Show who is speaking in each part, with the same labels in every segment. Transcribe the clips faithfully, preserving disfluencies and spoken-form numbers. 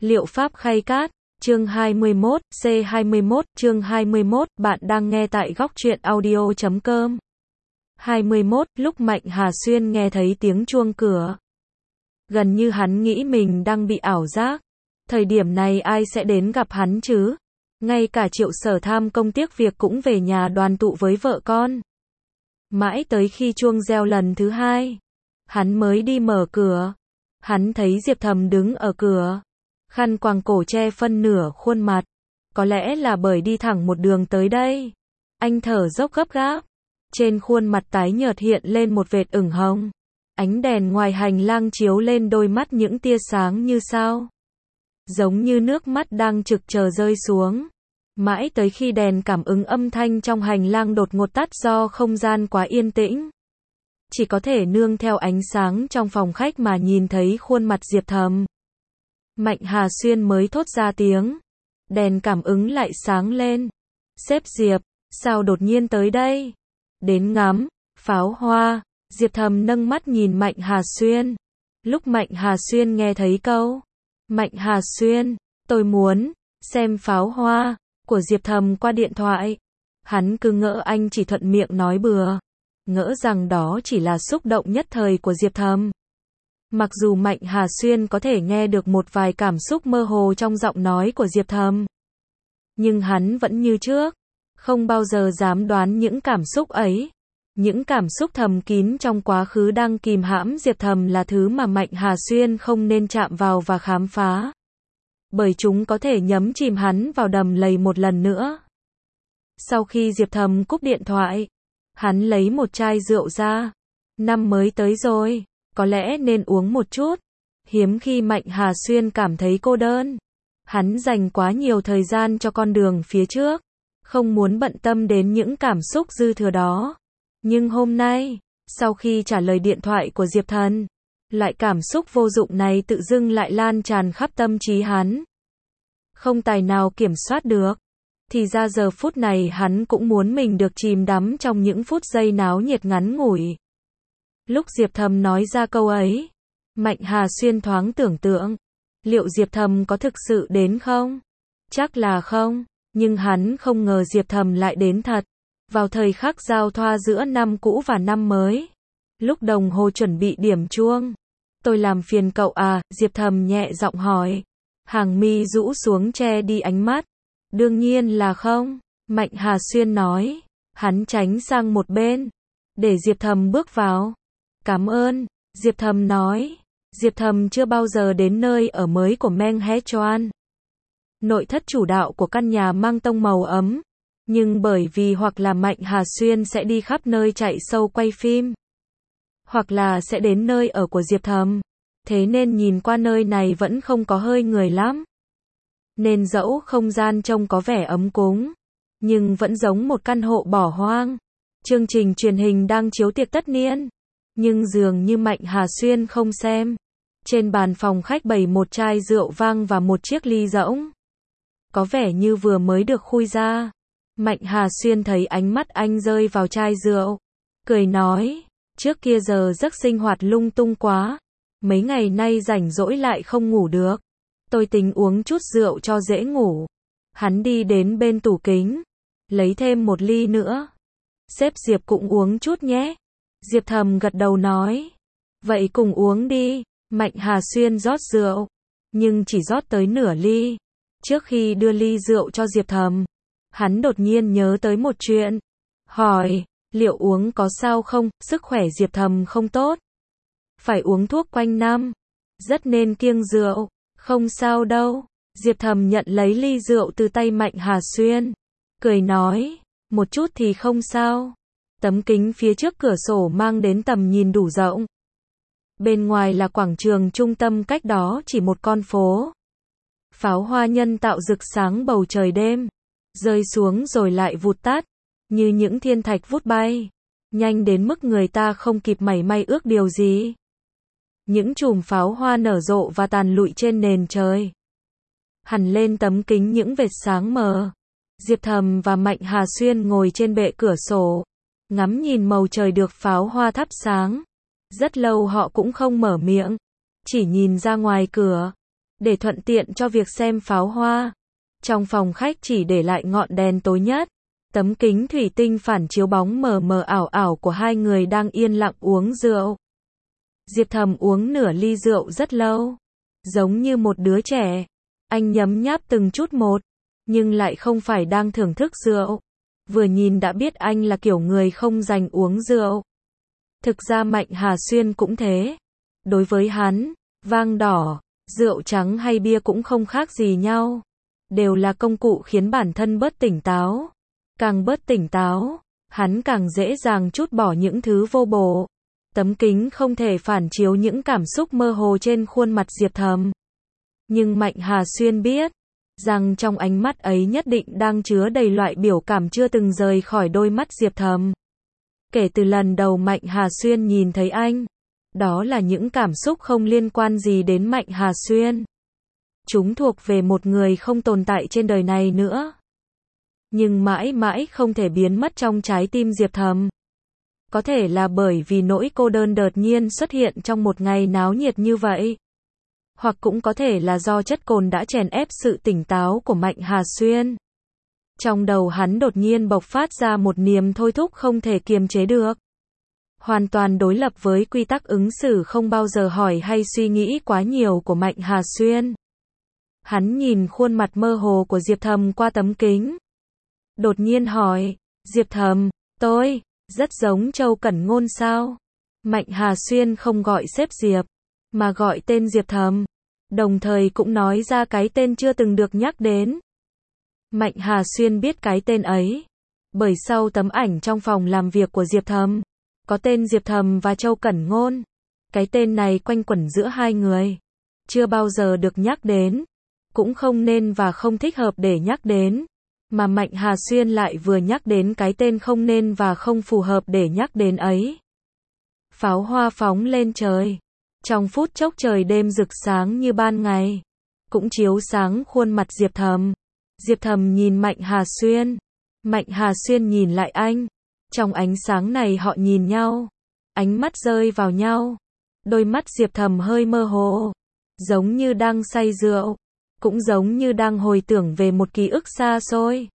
Speaker 1: Liệu pháp khay cát, chương hai mươi mốt, C hai mươi mốt, chương hai mươi mốt, bạn đang nghe tại góc truyện audio chấm com. hai mươi mốt, lúc Mạnh Hà Xuyên nghe thấy tiếng chuông cửa. Gần như hắn nghĩ mình đang bị ảo giác. Thời điểm này ai sẽ đến gặp hắn chứ? Ngay cả Triệu Sở Tham công tiếc việc cũng về nhà đoàn tụ với vợ con. Mãi tới khi chuông reo lần thứ hai, hắn mới đi mở cửa. Hắn thấy Diệp Thầm đứng ở cửa, khăn quàng cổ che phân nửa khuôn mặt. Có lẽ là bởi đi thẳng một đường tới đây. Anh thở dốc gấp gáp. Trên khuôn mặt tái nhợt hiện lên một vệt ửng hồng. Ánh đèn ngoài hành lang chiếu lên đôi mắt những tia sáng như sao. Giống như nước mắt đang trực chờ rơi xuống. Mãi tới khi đèn cảm ứng âm thanh trong hành lang đột ngột tắt do không gian quá yên tĩnh. Chỉ có thể nương theo ánh sáng trong phòng khách mà nhìn thấy khuôn mặt Diệp Thầm. Mạnh Hà Xuyên mới thốt ra tiếng. Đèn cảm ứng lại sáng lên. Sếp Diệp, sao đột nhiên tới đây? Đến ngắm pháo hoa. Diệp Thầm nâng mắt nhìn Mạnh Hà Xuyên. Lúc Mạnh Hà Xuyên nghe thấy câu Mạnh Hà Xuyên, tôi muốn xem pháo hoa của Diệp Thầm qua điện thoại. Hắn cứ ngỡ anh chỉ thuận miệng nói bừa, ngỡ rằng đó chỉ là xúc động nhất thời của Diệp Thầm. Mặc dù Mạnh Hà Xuyên có thể nghe được một vài cảm xúc mơ hồ trong giọng nói của Diệp Thầm, nhưng hắn vẫn như trước, không bao giờ dám đoán những cảm xúc ấy. Những cảm xúc thầm kín trong quá khứ đang kìm hãm Diệp Thầm là thứ mà Mạnh Hà Xuyên không nên chạm vào và khám phá. Bởi chúng có thể nhấn chìm hắn vào đầm lầy một lần nữa. Sau khi Diệp Thầm cúp điện thoại, hắn lấy một chai rượu ra. Năm mới tới rồi, có lẽ nên uống một chút. Hiếm khi Mạnh Hà Xuyên cảm thấy cô đơn. Hắn dành quá nhiều thời gian cho con đường phía trước, không muốn bận tâm đến những cảm xúc dư thừa đó. Nhưng hôm nay, sau khi trả lời điện thoại của Diệp Thần, loại cảm xúc vô dụng này tự dưng lại lan tràn khắp tâm trí hắn. Không tài nào kiểm soát được. Thì ra giờ phút này hắn cũng muốn mình được chìm đắm trong những phút giây náo nhiệt ngắn ngủi. Lúc Diệp Thầm nói ra câu ấy, Mạnh Hà Xuyên thoáng tưởng tượng, liệu Diệp Thầm có thực sự đến không? Chắc là không, nhưng hắn không ngờ Diệp Thầm lại đến thật. Vào thời khắc giao thoa giữa năm cũ và năm mới, lúc đồng hồ chuẩn bị điểm chuông, tôi làm phiền cậu à? Diệp Thầm nhẹ giọng hỏi. Hàng mi rũ xuống che đi ánh mắt. Đương nhiên là không, Mạnh Hà Xuyên nói. Hắn tránh sang một bên, để Diệp Thầm bước vào. Cảm ơn, Diệp Thầm nói. Diệp Thầm chưa bao giờ đến nơi ở mới của Meng He Chuan. Nội thất chủ đạo của căn nhà mang tông màu ấm. Nhưng bởi vì hoặc là Mạnh Hà Xuyên sẽ đi khắp nơi chạy sâu quay phim, hoặc là sẽ đến nơi ở của Diệp Thầm, thế nên nhìn qua nơi này vẫn không có hơi người lắm. Nên dẫu không gian trông có vẻ ấm cúng, nhưng vẫn giống một căn hộ bỏ hoang. Chương trình truyền hình đang chiếu tiệc tất niên, nhưng dường như Mạnh Hà Xuyên không xem. Trên bàn phòng khách bày một chai rượu vang và một chiếc ly rỗng, có vẻ như vừa mới được khui ra. Mạnh Hà Xuyên thấy ánh mắt anh rơi vào chai rượu, cười nói, trước kia giờ giấc sinh hoạt lung tung quá, mấy ngày nay rảnh rỗi lại không ngủ được, tôi tính uống chút rượu cho dễ ngủ. Hắn đi đến bên tủ kính, lấy thêm một ly nữa. Sếp Diệp cũng uống chút nhé. Diệp Thầm gật đầu nói, vậy cùng uống đi. Mạnh Hà Xuyên rót rượu, nhưng chỉ rót tới nửa ly. Trước khi đưa ly rượu cho Diệp Thầm, hắn đột nhiên nhớ tới một chuyện. Hỏi, liệu uống có sao không? Sức khỏe Diệp Thầm không tốt, phải uống thuốc quanh năm, rất nên kiêng rượu. Không sao đâu. Diệp Thầm nhận lấy ly rượu từ tay Mạnh Hà Xuyên, cười nói, một chút thì không sao. Tấm kính phía trước cửa sổ mang đến tầm nhìn đủ rộng. Bên ngoài là quảng trường trung tâm, cách đó chỉ một con phố. Pháo hoa nhân tạo rực sáng bầu trời đêm, rơi xuống rồi lại vụt tắt, như những thiên thạch vút bay, nhanh đến mức người ta không kịp mảy may ước điều gì. Những chùm pháo hoa nở rộ và tàn lụi trên nền trời, hằn lên tấm kính những vệt sáng mờ. Diệp Thầm và Mạnh Hà Xuyên ngồi trên bệ cửa sổ, ngắm nhìn màu trời được pháo hoa thắp sáng. Rất lâu họ cũng không mở miệng, chỉ nhìn ra ngoài cửa. để thuận tiện cho việc xem pháo hoa. Trong phòng khách chỉ để lại ngọn đèn tối nhất, tấm kính thủy tinh phản chiếu bóng mờ mờ ảo ảo của hai người đang yên lặng uống rượu. Diệp Thầm uống nửa ly rượu rất lâu, giống như một đứa trẻ. Anh nhấm nháp từng chút một, nhưng lại không phải đang thưởng thức rượu. Vừa nhìn đã biết anh là kiểu người không dành uống rượu. Thực ra Mạnh Hà Xuyên cũng thế. Đối với hắn, vang đỏ, rượu trắng hay bia cũng không khác gì nhau. Đều là công cụ khiến bản thân bớt tỉnh táo. Càng bớt tỉnh táo, hắn càng dễ dàng trút bỏ những thứ vô bổ. Tấm kính không thể phản chiếu những cảm xúc mơ hồ trên khuôn mặt Diệp Thầm. Nhưng Mạnh Hà Xuyên biết, rằng trong ánh mắt ấy nhất định đang chứa đầy loại biểu cảm chưa từng rời khỏi đôi mắt Diệp Thầm. Kể từ lần đầu Mạnh Hà Xuyên nhìn thấy anh, đó là những cảm xúc không liên quan gì đến Mạnh Hà Xuyên. Chúng thuộc về một người không tồn tại trên đời này nữa. Nhưng mãi mãi không thể biến mất trong trái tim Diệp Thầm. Có thể là bởi vì nỗi cô đơn đột nhiên xuất hiện trong một ngày náo nhiệt như vậy. Hoặc cũng có thể là do chất cồn đã chèn ép sự tỉnh táo của Mạnh Hà Xuyên. Trong đầu hắn đột nhiên bộc phát ra một niềm thôi thúc không thể kiềm chế được. Hoàn toàn đối lập với quy tắc ứng xử không bao giờ hỏi hay suy nghĩ quá nhiều của Mạnh Hà Xuyên. Hắn nhìn khuôn mặt mơ hồ của Diệp Thầm qua tấm kính. Đột nhiên hỏi, Diệp Thầm, tôi, rất giống Châu Cẩn Ngôn sao? Mạnh Hà Xuyên không gọi sếp Diệp, mà gọi tên Diệp Thầm. Đồng thời cũng nói ra cái tên chưa từng được nhắc đến. Mạnh Hà Xuyên biết cái tên ấy, bởi sau tấm ảnh trong phòng làm việc của Diệp Thầm, có tên Diệp Thầm và Châu Cẩn Ngôn. Cái tên này quanh quẩn giữa hai người, chưa bao giờ được nhắc đến, cũng không nên và không thích hợp để nhắc đến. Mà Mạnh Hà Xuyên lại vừa nhắc đến cái tên không nên và không phù hợp để nhắc đến ấy. Pháo hoa phóng lên trời. Trong phút chốc trời đêm rực sáng như ban ngày, cũng chiếu sáng khuôn mặt Diệp Thầm. Diệp Thầm nhìn Mạnh Hà Xuyên. Mạnh Hà Xuyên nhìn lại anh. Trong ánh sáng này họ nhìn nhau. Ánh mắt rơi vào nhau. Đôi mắt Diệp Thầm hơi mơ hồ, giống như đang say rượu, cũng giống như đang hồi tưởng về một ký ức xa xôi.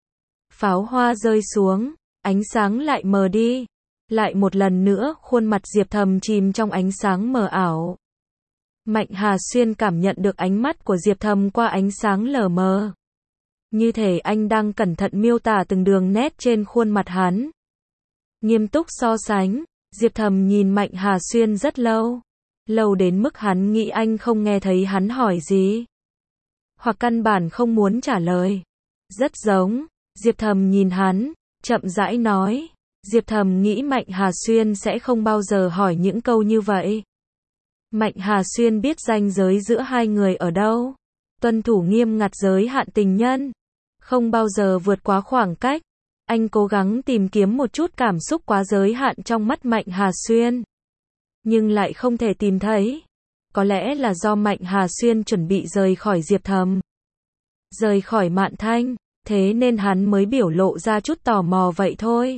Speaker 1: Pháo hoa rơi xuống, ánh sáng lại mờ đi. Lại một lần nữa, khuôn mặt Diệp Thầm chìm trong ánh sáng mờ ảo. Mạnh Hà Xuyên cảm nhận được ánh mắt của Diệp Thầm qua ánh sáng lờ mờ. Như thể anh đang cẩn thận miêu tả từng đường nét trên khuôn mặt hắn. Nghiêm túc so sánh, Diệp Thầm nhìn Mạnh Hà Xuyên rất lâu. Lâu đến mức hắn nghĩ anh không nghe thấy hắn hỏi gì. Hoặc căn bản không muốn trả lời. Rất giống. Diệp Thầm nhìn hắn, chậm rãi nói. Diệp Thầm nghĩ Mạnh Hà Xuyên sẽ không bao giờ hỏi những câu như vậy. Mạnh Hà Xuyên biết ranh giới giữa hai người ở đâu. Tuân thủ nghiêm ngặt giới hạn tình nhân. Không bao giờ vượt quá khoảng cách. Anh cố gắng tìm kiếm một chút cảm xúc quá giới hạn trong mắt Mạnh Hà Xuyên. Nhưng lại không thể tìm thấy. Có lẽ là do Mạnh Hà Xuyên chuẩn bị rời khỏi Diệp Thầm. Rời khỏi Mạn Thanh. Thế nên hắn mới biểu lộ ra chút tò mò vậy thôi.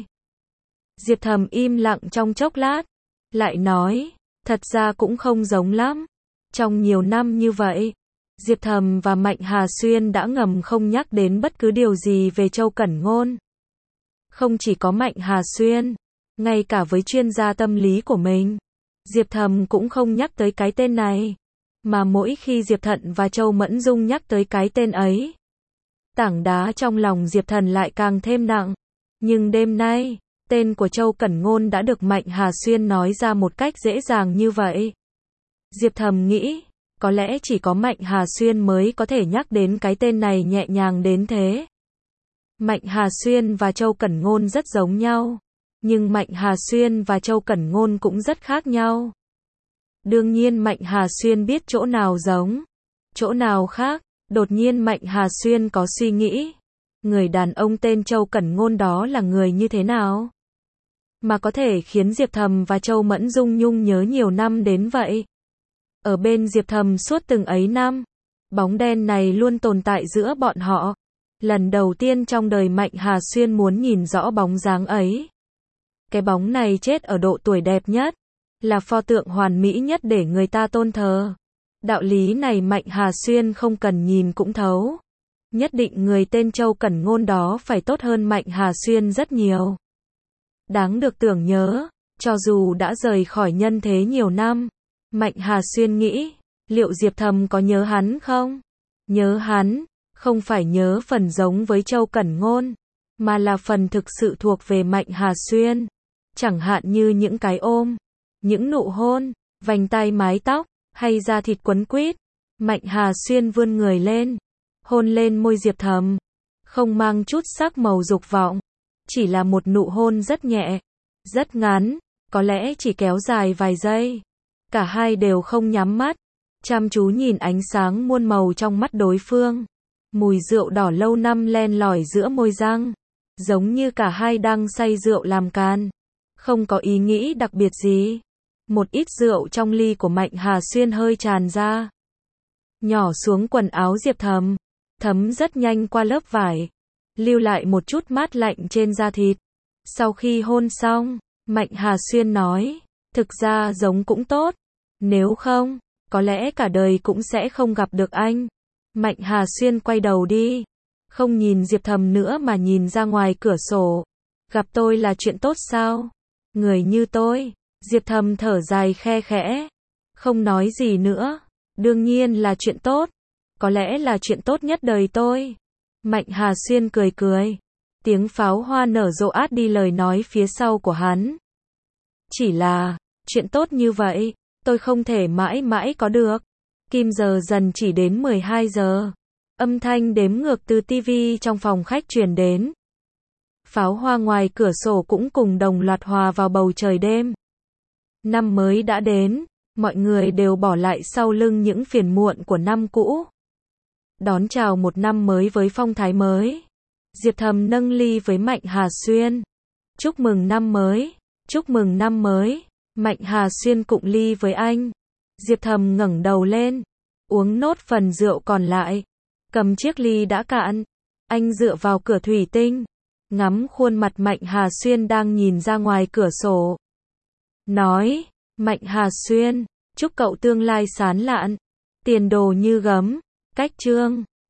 Speaker 1: Diệp Thầm im lặng trong chốc lát. Lại nói, thật ra cũng không giống lắm. Trong nhiều năm như vậy, Diệp Thầm và Mạnh Hà Xuyên đã ngầm không nhắc đến bất cứ điều gì về Châu Cẩn Ngôn. Không chỉ có Mạnh Hà Xuyên, ngay cả với chuyên gia tâm lý của mình, Diệp Thầm cũng không nhắc tới cái tên này. Mà mỗi khi Diệp Thận và Châu Mẫn Dung nhắc tới cái tên ấy, tảng đá trong lòng Diệp Thần lại càng thêm nặng. Nhưng đêm nay, tên của Châu Cẩn Ngôn đã được Mạnh Hà Xuyên nói ra một cách dễ dàng như vậy. Diệp Thầm nghĩ, có lẽ chỉ có Mạnh Hà Xuyên mới có thể nhắc đến cái tên này nhẹ nhàng đến thế. Mạnh Hà Xuyên và Châu Cẩn Ngôn rất giống nhau, nhưng Mạnh Hà Xuyên và Châu Cẩn Ngôn cũng rất khác nhau. Đương nhiên Mạnh Hà Xuyên biết chỗ nào giống, chỗ nào khác. Đột nhiên Mạnh Hà Xuyên có suy nghĩ, người đàn ông tên Châu Cẩn Ngôn đó là người như thế nào? Mà có thể khiến Diệp Thầm và Châu Mẫn Dung nhung nhớ nhiều năm đến vậy. Ở bên Diệp Thầm suốt từng ấy năm, bóng đen này luôn tồn tại giữa bọn họ. Lần đầu tiên trong đời Mạnh Hà Xuyên muốn nhìn rõ bóng dáng ấy. Cái bóng này chết ở độ tuổi đẹp nhất, là pho tượng hoàn mỹ nhất để người ta tôn thờ. Đạo lý này Mạnh Hà Xuyên không cần nhìn cũng thấu. Nhất định người tên Châu Cẩn Ngôn đó phải tốt hơn Mạnh Hà Xuyên rất nhiều. Đáng được tưởng nhớ, cho dù đã rời khỏi nhân thế nhiều năm, Mạnh Hà Xuyên nghĩ, liệu Diệp Thầm có nhớ hắn không? Nhớ hắn, không phải nhớ phần giống với Châu Cẩn Ngôn, mà là phần thực sự thuộc về Mạnh Hà Xuyên. Chẳng hạn như những cái ôm, những nụ hôn, vành tay mái tóc, hay da thịt quấn quýt. Mạnh Hà Xuyên vươn người lên, hôn lên môi Diệp Thầm, không mang chút sắc màu dục vọng, chỉ là một nụ hôn rất nhẹ, rất ngắn, có lẽ chỉ kéo dài vài giây. Cả hai đều không nhắm mắt, chăm chú nhìn ánh sáng muôn màu trong mắt đối phương. Mùi rượu đỏ lâu năm len lỏi giữa môi răng, giống như cả hai đang say rượu làm càn, không có ý nghĩ đặc biệt gì. Một ít rượu trong ly của Mạnh Hà Xuyên hơi tràn ra, nhỏ xuống quần áo Diệp Thầm, thấm rất nhanh qua lớp vải, lưu lại một chút mát lạnh trên da thịt. Sau khi hôn xong, Mạnh Hà Xuyên nói, thực ra giống cũng tốt, nếu không, có lẽ cả đời cũng sẽ không gặp được anh. Mạnh Hà Xuyên quay đầu đi, không nhìn Diệp Thầm nữa mà nhìn ra ngoài cửa sổ. Gặp tôi là chuyện tốt sao? Người như tôi. Diệp Thầm thở dài khe khẽ, không nói gì nữa. Đương nhiên là chuyện tốt, có lẽ là chuyện tốt nhất đời tôi. Mạnh Hà Xuyên cười cười, tiếng pháo hoa nở rộ át đi lời nói phía sau của hắn. Chỉ là, chuyện tốt như vậy, tôi không thể mãi mãi có được. Kim giờ dần chỉ đến mười hai giờ. Âm thanh đếm ngược từ tivi trong phòng khách truyền đến. Pháo hoa ngoài cửa sổ cũng cùng đồng loạt hòa vào bầu trời đêm. Năm mới đã đến, mọi người đều bỏ lại sau lưng những phiền muộn của năm cũ. Đón chào một năm mới với phong thái mới. Diệp Thầm nâng ly với Mạnh Hà Xuyên. Chúc mừng năm mới, chúc mừng năm mới. Mạnh Hà Xuyên cụng ly với anh. Diệp Thầm ngẩng đầu lên, uống nốt phần rượu còn lại, cầm chiếc ly đã cạn. Anh dựa vào cửa thủy tinh, ngắm khuôn mặt Mạnh Hà Xuyên đang nhìn ra ngoài cửa sổ. Nói, Mạnh Hà Xuyên, chúc cậu tương lai sáng lạn, tiền đồ như gấm. Cách chương